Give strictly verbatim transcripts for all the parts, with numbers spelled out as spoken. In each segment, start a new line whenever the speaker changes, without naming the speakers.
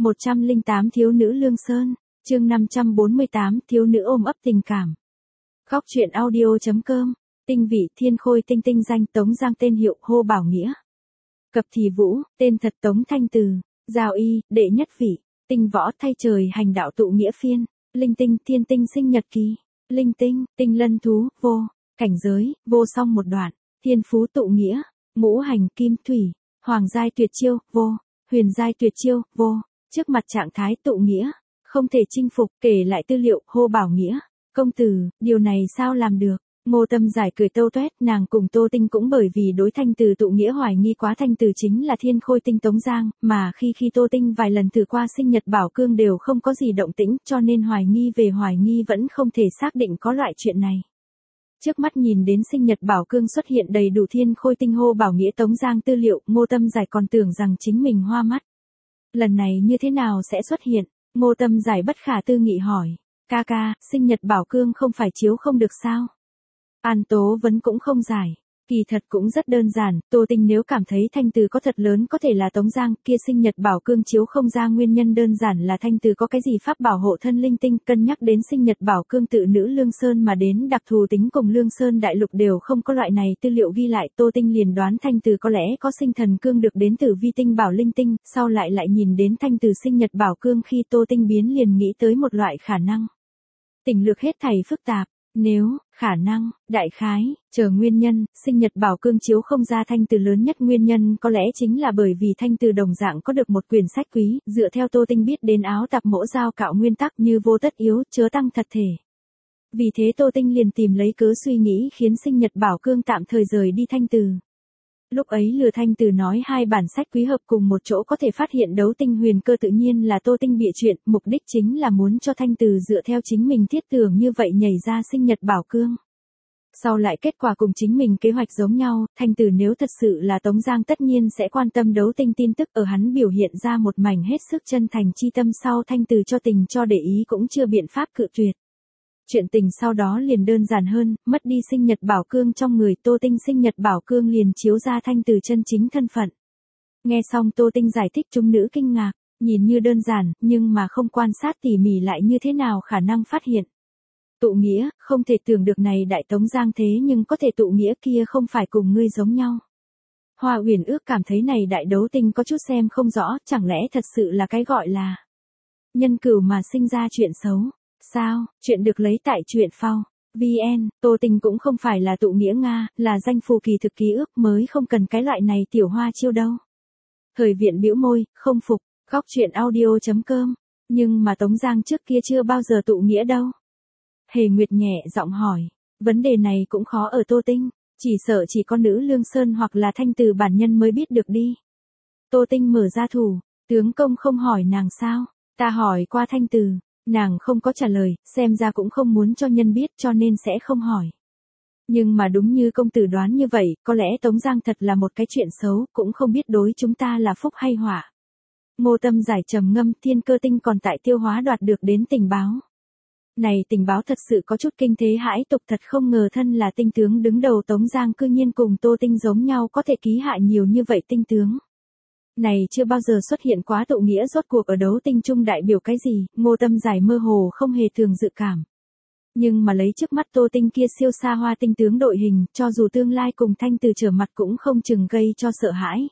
một trăm lẻ tám Thiếu nữ Lương Sơn, chương năm trăm bốn mươi tám Thiếu nữ ôm ấp tình cảm. Góc truyện audio.com, tinh vị thiên khôi tinh tinh danh Tống Giang tên hiệu hô Bảo Nghĩa. Cập thì Vũ, tên thật Tống Thanh Từ, Giao Y, đệ nhất vị, tinh võ thay trời hành đạo tụ nghĩa phiên, linh tinh thiên tinh sinh nhật kỳ, linh tinh, tinh lân thú, vô, cảnh giới, vô song một đoạn, thiên phú tụ nghĩa, ngũ hành kim thủy, hoàng giai tuyệt chiêu, vô, huyền giai tuyệt chiêu, vô, trước mặt trạng thái tụ nghĩa, không thể chinh phục, kể lại tư liệu, hô Bảo Nghĩa. Công tử, điều này sao làm được? Ngô Tâm Giải cười tâu tuét, nàng cùng Tô Tinh cũng bởi vì đối Thanh Từ tụ nghĩa hoài nghi quá. Thanh Từ chính là thiên khôi tinh Tống Giang, mà khi khi Tô Tinh vài lần thử qua sinh nhật bảo cương đều không có gì động tĩnh, cho nên hoài nghi về hoài nghi vẫn không thể xác định có loại chuyện này. Trước mắt nhìn đến sinh nhật bảo cương xuất hiện đầy đủ thiên khôi tinh hô Bảo Nghĩa Tống Giang tư liệu, Ngô Tâm Giải còn tưởng rằng chính mình hoa mắt. Lần này như thế nào sẽ xuất hiện? Ngô Tâm Giải bất khả tư nghị hỏi. Ca ca, sinh nhật bảo cương không phải chiếu không được sao? An Tố Vấn cũng không giải. Kỳ thật cũng rất đơn giản, Tô Tinh nếu cảm thấy Thanh Từ có thật lớn có thể là Tống Giang, kia sinh nhật bảo cương chiếu không ra nguyên nhân đơn giản là Thanh Từ có cái gì pháp bảo hộ thân linh tinh, cân nhắc đến sinh nhật bảo cương tự nữ Lương Sơn mà đến đặc thù tính cùng Lương Sơn đại lục đều không có loại này tư liệu ghi lại, Tô Tinh liền đoán Thanh Từ có lẽ có sinh thần cương được đến từ vi tinh bảo linh tinh, sau lại lại nhìn đến Thanh Từ sinh nhật bảo cương khi Tô Tinh biến liền nghĩ tới một loại khả năng. Tình lược hết thảy phức tạp. Nếu, khả năng, đại khái, chờ nguyên nhân, sinh nhật bảo cương chiếu không ra Thanh Từ lớn nhất nguyên nhân có lẽ chính là bởi vì Thanh Từ đồng dạng có được một quyển sách quý, dựa theo Tô Tinh biết đến áo tạp mỗ giao cạo nguyên tắc như vô tất yếu, chớ tăng thật thể. Vì thế Tô Tinh liền tìm lấy cớ suy nghĩ khiến sinh nhật bảo cương tạm thời rời đi Thanh Từ. Lúc ấy lừa Thanh Từ nói hai bản sách quý hợp cùng một chỗ có thể phát hiện đấu tinh huyền cơ tự nhiên là Tô Tinh bịa chuyện, mục đích chính là muốn cho Thanh Từ dựa theo chính mình thiết tưởng như vậy nhảy ra sinh nhật bảo cương. Sau lại kết quả cùng chính mình kế hoạch giống nhau, Thanh Từ nếu thật sự là Tống Giang tất nhiên sẽ quan tâm đấu tinh tin tức ở hắn biểu hiện ra một mảnh hết sức chân thành chi tâm sau Thanh Từ cho tình cho để ý cũng chưa biện pháp cự tuyệt. Chuyện tình sau đó liền đơn giản hơn, mất đi sinh nhật bảo cương trong người Tô Tinh sinh nhật bảo cương liền chiếu ra Thanh Từ chân chính thân phận. Nghe xong Tô Tinh giải thích chúng nữ kinh ngạc, nhìn như đơn giản, nhưng mà không quan sát tỉ mỉ lại như thế nào khả năng phát hiện. Tụ nghĩa, không thể tưởng được này đại Tống Giang thế nhưng có thể tụ nghĩa kia không phải cùng ngươi giống nhau. Hoa Uyển Ước cảm thấy này đại đấu tinh có chút xem không rõ, chẳng lẽ thật sự là cái gọi là nhân cửu mà sinh ra chuyện xấu. Sao, chuyện được lấy tại truyện phao. vê en, Tô Tinh cũng không phải là tụ nghĩa Nga, là danh phù kỳ thực ký ức mới không cần cái loại này tiểu hoa chiêu đâu. Thời Viện bĩu môi, không phục, góc truyện audio.com, nhưng mà Tống Giang trước kia chưa bao giờ tụ nghĩa đâu. Hề Nguyệt nhẹ giọng hỏi, vấn đề này cũng khó ở Tô Tinh, chỉ sợ chỉ có nữ Lương Sơn hoặc là Thanh Từ bản nhân mới biết được đi. Tô Tinh mở ra thủ, tướng công không hỏi nàng sao, ta hỏi qua Thanh Từ. Nàng không có trả lời, xem ra cũng không muốn cho nhân biết cho nên sẽ không hỏi. Nhưng mà đúng như công tử đoán như vậy, có lẽ Tống Giang thật là một cái chuyện xấu, cũng không biết đối chúng ta là phúc hay họa. Ngô Tâm Giải trầm ngâm, Thiên Cơ Tinh còn tại tiêu hóa đoạt được đến tình báo. Này tình báo thật sự có chút kinh thế hãi tục, thật không ngờ thân là tinh tướng đứng đầu Tống Giang cư nhiên cùng Tô Tinh giống nhau có thể ký hạ nhiều như vậy tinh tướng. Này chưa bao giờ xuất hiện quá tụ nghĩa rốt cuộc ở đấu tinh trung đại biểu cái gì, Ngô Tâm Giải mơ hồ không hề thường dự cảm. Nhưng mà lấy trước mắt Tô Tinh kia siêu xa hoa tinh tướng đội hình, cho dù tương lai cùng Thanh Từ trở mặt cũng không chừng gây cho sợ hãi.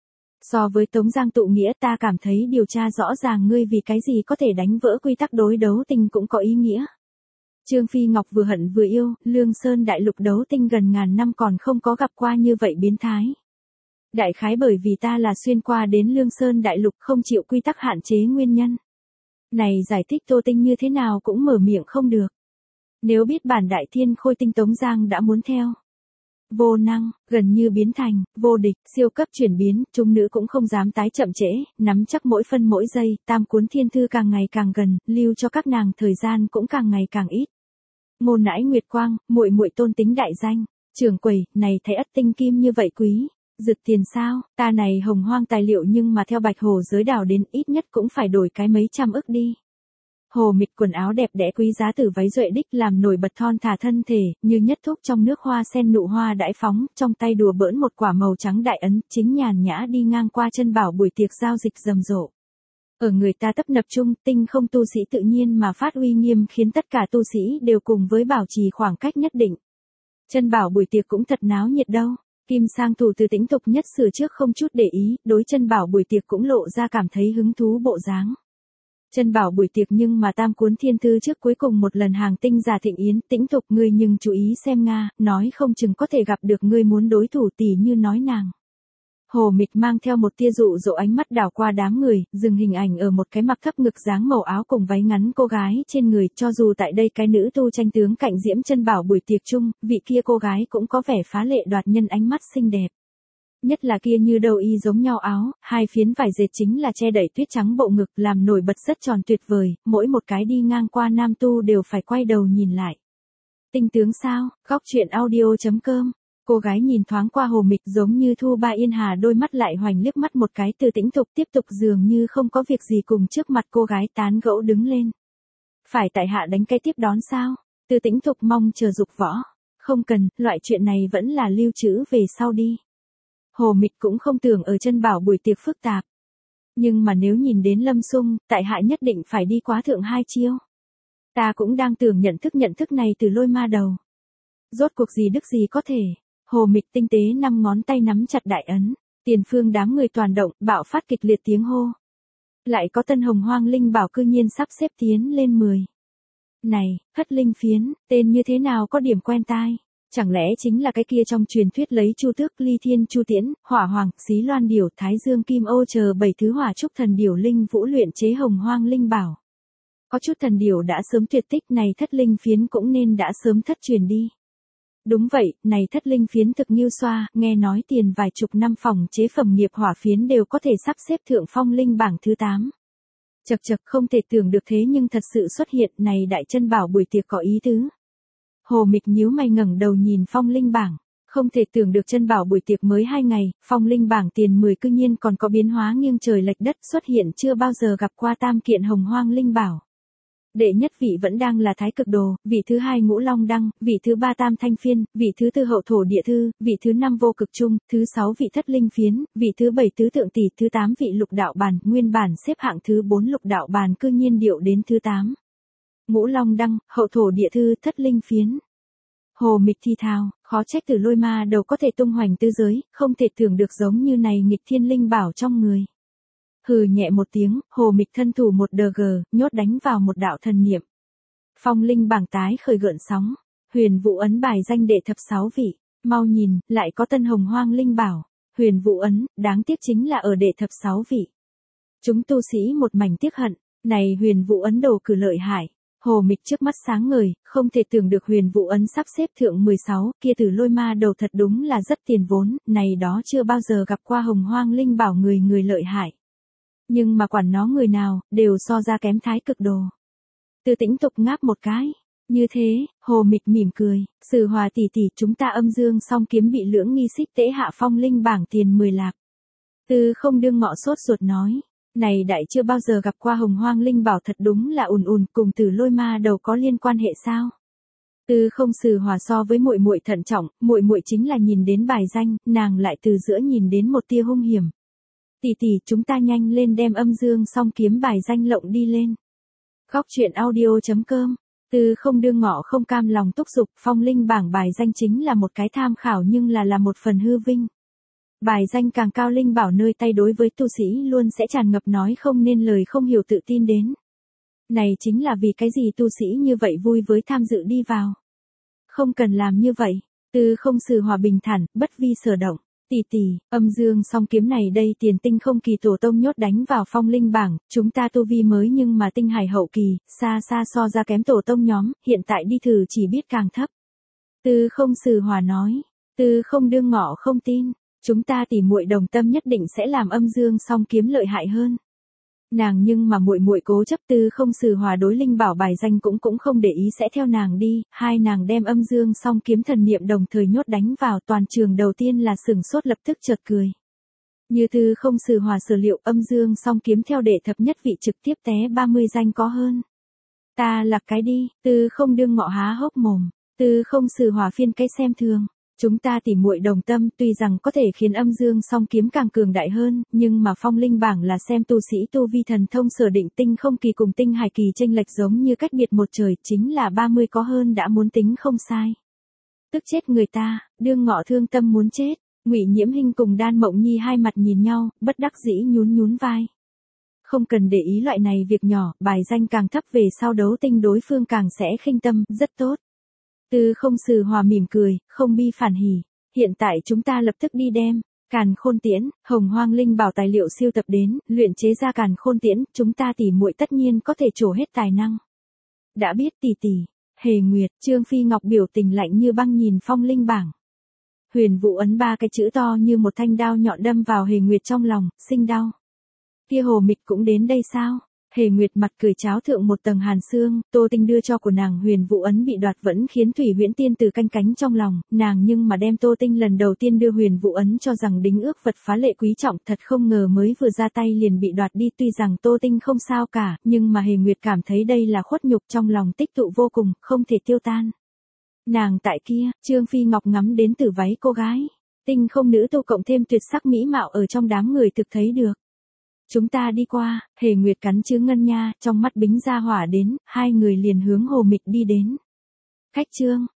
So với Tống Giang tụ nghĩa ta cảm thấy điều tra rõ ràng ngươi vì cái gì có thể đánh vỡ quy tắc đối đấu tinh cũng có ý nghĩa. Trương Phi Ngọc vừa hận vừa yêu, Lương Sơn đại lục đấu tinh gần ngàn năm còn không có gặp qua như vậy biến thái. Đại khái bởi vì ta là xuyên qua đến Lương Sơn đại lục không chịu quy tắc hạn chế nguyên nhân. Này giải thích Tô Tinh như thế nào cũng mở miệng không được. Nếu biết bản đại thiên khôi tinh Tống Giang đã muốn theo. Vô năng, gần như biến thành, vô địch, siêu cấp chuyển biến, chúng nữ cũng không dám tái chậm trễ, nắm chắc mỗi phân mỗi giây, tam cuốn thiên thư càng ngày càng gần, lưu cho các nàng thời gian cũng càng ngày càng ít. Ngô nãi Nguyệt Quang, muội muội tôn tính đại danh, trưởng quầy, này thấy ất tinh kim như vậy quý. Rực tiền sao, ta này hồng hoang tài liệu nhưng mà theo Bạch Hồ giới đảo đến ít nhất cũng phải đổi cái mấy trăm ức đi. Hồ mịt quần áo đẹp đẽ quý giá từ váy duệ đích làm nổi bật thon thả thân thể, như nhất thúc trong nước hoa sen nụ hoa đãi phóng, trong tay đùa bỡn một quả màu trắng đại ấn, chính nhàn nhã đi ngang qua chân bảo buổi tiệc giao dịch rầm rộ. Ở người ta tấp nập chung, tinh không tu sĩ tự nhiên mà phát uy nghiêm khiến tất cả tu sĩ đều cùng với bảo trì khoảng cách nhất định. Chân bảo buổi tiệc cũng thật náo nhiệt đâu. Kim Sang Thủ từ Tĩnh Tục Nhất Sử trước không chút để ý, đối chân bảo buổi tiệc cũng lộ ra cảm thấy hứng thú bộ dáng. Chân bảo buổi tiệc nhưng mà tam cuốn thiên thư trước cuối cùng một lần hàng tinh giả thịnh yến, Tĩnh Tục ngươi nhưng chú ý xem Nga, nói không chừng có thể gặp được ngươi muốn đối thủ tỷ như nói nàng. Hồ Mịch mang theo một tia dụ dỗ ánh mắt đảo qua đám người, dừng hình ảnh ở một cái mặc thấp ngực dáng màu áo cùng váy ngắn cô gái trên người, cho dù tại đây cái nữ tu tranh tướng cạnh diễm chân bảo buổi tiệc chung, vị kia cô gái cũng có vẻ phá lệ đoạt nhân ánh mắt xinh đẹp. Nhất là kia như đầu y giống nhau áo, hai phiến vải dệt chính là che đậy tuyết trắng bộ ngực làm nổi bật rất tròn tuyệt vời, mỗi một cái đi ngang qua nam tu đều phải quay đầu nhìn lại. Tinh tướng sao, góc truyện audio chấm com. Cô gái nhìn thoáng qua Hồ Mịch giống như Thu Ba Yên Hà đôi mắt lại hoành liếc mắt một cái từ Tĩnh Tục tiếp tục dường như không có việc gì cùng trước mặt cô gái tán gẫu đứng lên. Phải tại hạ đánh cái tiếp đón sao? Từ Tĩnh Tục mong chờ dục võ. Không cần, loại chuyện này vẫn là lưu trữ về sau đi. Hồ Mịch cũng không tưởng ở chân bảo buổi tiệc phức tạp. Nhưng mà nếu nhìn đến Lâm Sung, tại hạ nhất định phải đi quá thượng hai chiêu. Ta cũng đang tưởng nhận thức nhận thức này từ Lôi Ma Đầu. Rốt cuộc gì đức gì có thể. Hồ Mịch tinh tế năm ngón tay nắm chặt đại ấn, tiền phương đám người toàn động, bạo phát kịch liệt tiếng hô. Lại có tân hồng hoang linh bảo cư nhiên sắp xếp tiến lên mười. Này, Hất Linh Phiến, tên như thế nào có điểm quen tai, chẳng lẽ chính là cái kia trong truyền thuyết lấy Chu Tước, Ly Thiên, Chu Tiễn, Hỏa Hoàng, Xí Loan Điểu, Thái Dương Kim Ô chờ bảy thứ hỏa trúc thần điểu linh vũ luyện chế hồng hoang linh bảo. Có chút thần điểu đã sớm tuyệt tích, này Thất Linh Phiến cũng nên đã sớm thất truyền đi. Đúng vậy, này Thất Linh Phiến thực nghiêu xoa, nghe nói tiền vài chục năm phòng chế phẩm nghiệp hỏa phiến đều có thể sắp xếp thượng phong linh bảng thứ tám. Chật chật không thể tưởng được thế nhưng thật sự xuất hiện, này đại chân bảo buổi tiệc có ý tứ. Hồ Mịch nhíu mày ngẩng đầu nhìn phong linh bảng, không thể tưởng được chân bảo buổi tiệc mới hai ngày, phong linh bảng tiền mười cư nhiên còn có biến hóa nghiêng trời lệch đất, xuất hiện chưa bao giờ gặp qua tam kiện hồng hoang linh bảo. Đệ nhất vị vẫn đang là Thái Cực Đồ, vị thứ hai Ngũ Long Đăng, vị thứ ba Tam Thanh Phiên, vị thứ tư Hậu Thổ Địa Thư, vị thứ năm Vô Cực Trung, thứ sáu vị Thất Linh Phiến, vị thứ bảy Tứ Tượng Tỷ, thứ tám vị Lục Đạo Bàn, nguyên bản xếp hạng thứ bốn Lục Đạo Bàn cư nhiên điệu đến thứ tám. Ngũ Long Đăng, Hậu Thổ Địa Thư, Thất Linh Phiến. Hồ Mịch thi thào, khó trách Từ Lôi Ma Đầu có thể tung hoành tứ giới, không thể tưởng được giống như này nghịch thiên linh bảo trong người. Hừ nhẹ một tiếng, Hồ Mịch thân thủ một đờ gờ, nhốt đánh vào một đạo thần niệm. Phong linh bảng tái khởi gợn sóng, Huyền Vũ ấn bài danh đệ thập sáu vị, mau nhìn, lại có tân hồng hoang linh bảo, Huyền Vũ ấn, đáng tiếc chính là ở đệ thập sáu vị. Chúng tu sĩ một mảnh tiếc hận, này Huyền Vũ ấn đồ cử lợi hại. Hồ Mịch trước mắt sáng ngời, không thể tưởng được Huyền Vũ ấn sắp xếp thượng mười sáu, kia Từ Lôi Ma Đầu thật đúng là rất tiền vốn, này đó chưa bao giờ gặp qua hồng hoang linh bảo người người lợi hại. Nhưng mà quản nó người nào, đều so ra kém Thái Cực Đồ. Từ Tĩnh Tục ngáp một cái. Như thế, Hồ Mịch mỉm cười, Sử Hòa tỷ tỷ, chúng ta âm dương song kiếm bị lưỡng nghi xích tễ hạ phong linh bảng tiền mười lạc. Từ Không Đương Ngọ sốt ruột nói, này đại chưa bao giờ gặp qua hồng hoang linh bảo thật đúng là ùn ùn, cùng Từ Lôi Ma Đầu có liên quan hệ sao? Từ Không Sử Hòa so với muội muội thận trọng, muội muội chính là nhìn đến bài danh, nàng lại từ giữa nhìn đến một tia hung hiểm. Tỷ tỷ, chúng ta nhanh lên đem âm dương song kiếm bài danh lộng đi lên. Góc truyện audio chấm com. Từ Không Đương Ngọ không cam lòng túc dục, phong linh bảng bài danh chính là một cái tham khảo nhưng là là một phần hư vinh. Bài danh càng cao linh bảo nơi tay đối với tu sĩ luôn sẽ tràn ngập nói không nên lời không hiểu tự tin đến. Này chính là vì cái gì tu sĩ như vậy vui với tham dự đi vào. Không cần làm như vậy, Từ Không Sử Hòa bình thản, bất vi sở động. Tỷ tỷ, âm dương song kiếm này đây tiền tinh không kỳ tổ tông nhốt đánh vào phong linh bảng, chúng ta tu vi mới nhưng mà tinh hải hậu kỳ, xa xa so ra kém tổ tông nhóm, hiện tại đi thử chỉ biết càng thấp. Từ Không Sử Hòa nói, Từ Không Đương Ngọ không tin, chúng ta tỉ muội đồng tâm nhất định sẽ làm âm dương song kiếm lợi hại hơn. Nàng nhưng mà muội muội cố chấp. Từ Không Sử Hòa đối linh bảo bài danh cũng cũng không để ý sẽ theo nàng đi, hai nàng đem âm dương song kiếm thần niệm đồng thời nhốt đánh vào, toàn trường đầu tiên là sửng sốt lập tức chợt cười. Như Từ Không Sử Hòa sở liệu, âm dương song kiếm theo đệ thập nhất vị trực tiếp té ba mươi danh có hơn. Ta là cái đi, Từ Không Đương Ngọ há hốc mồm, Từ Không Sử Hòa phiên cái xem thường. Chúng ta tỉ muội đồng tâm, tuy rằng có thể khiến âm dương song kiếm càng cường đại hơn, nhưng mà phong linh bảng là xem tu sĩ tu vi thần thông sở định tinh không kỳ cùng tinh hải kỳ chênh lệch giống như cách biệt một trời, chính là ba mươi có hơn đã muốn tính không sai. Tức chết người ta, đương ngọ thương tâm muốn chết. Ngụy Nhiễm Hinh cùng Đan Mộng Nhi hai mặt nhìn nhau, bất đắc dĩ nhún nhún vai. Không cần để ý loại này việc nhỏ, bài danh càng thấp về sau đấu tinh đối phương càng sẽ khinh tâm, rất tốt. Tư Không Sử Hòa mỉm cười, không bi phản hỉ. Hiện tại chúng ta lập tức đi đem Càn Khôn Tiễn, Hồng Hoang Linh Bảo tài liệu siêu tập đến, luyện chế ra Càn Khôn Tiễn, chúng ta tỉ muội tất nhiên có thể trổ hết tài năng. Đã biết tỷ tỷ. Hề Nguyệt, Trương Phi Ngọc biểu tình lạnh như băng nhìn phong linh bảng. Huyền Vũ ấn ba cái chữ to như một thanh đao nhọn đâm vào Hề Nguyệt trong lòng, sinh đau. Kia Hồ Mịch cũng đến đây sao? Hề Nguyệt mặt cười cháo thượng một tầng hàn xương, Tô Tinh đưa cho của nàng Huyền Vũ ấn bị đoạt vẫn khiến Thủy Huyễn Tiên Tử canh cánh trong lòng, nàng nhưng mà đem Tô Tinh lần đầu tiên đưa Huyền Vũ ấn cho rằng đính ước vật phá lệ quý trọng, thật không ngờ mới vừa ra tay liền bị đoạt đi, tuy rằng Tô Tinh không sao cả, nhưng mà Hề Nguyệt cảm thấy đây là khuất nhục trong lòng tích tụ vô cùng, không thể tiêu tan. Nàng tại kia, Trương Phi Ngọc ngắm đến từ váy cô gái, tinh không nữ tu cộng thêm tuyệt sắc mỹ mạo ở trong đám người thực thấy được. Chúng ta đi qua, Hề Nguyệt cắn chứa ngân nha, trong mắt bính ra hỏa đến, hai người liền hướng Hồ Mịch đi đến. Khách trương,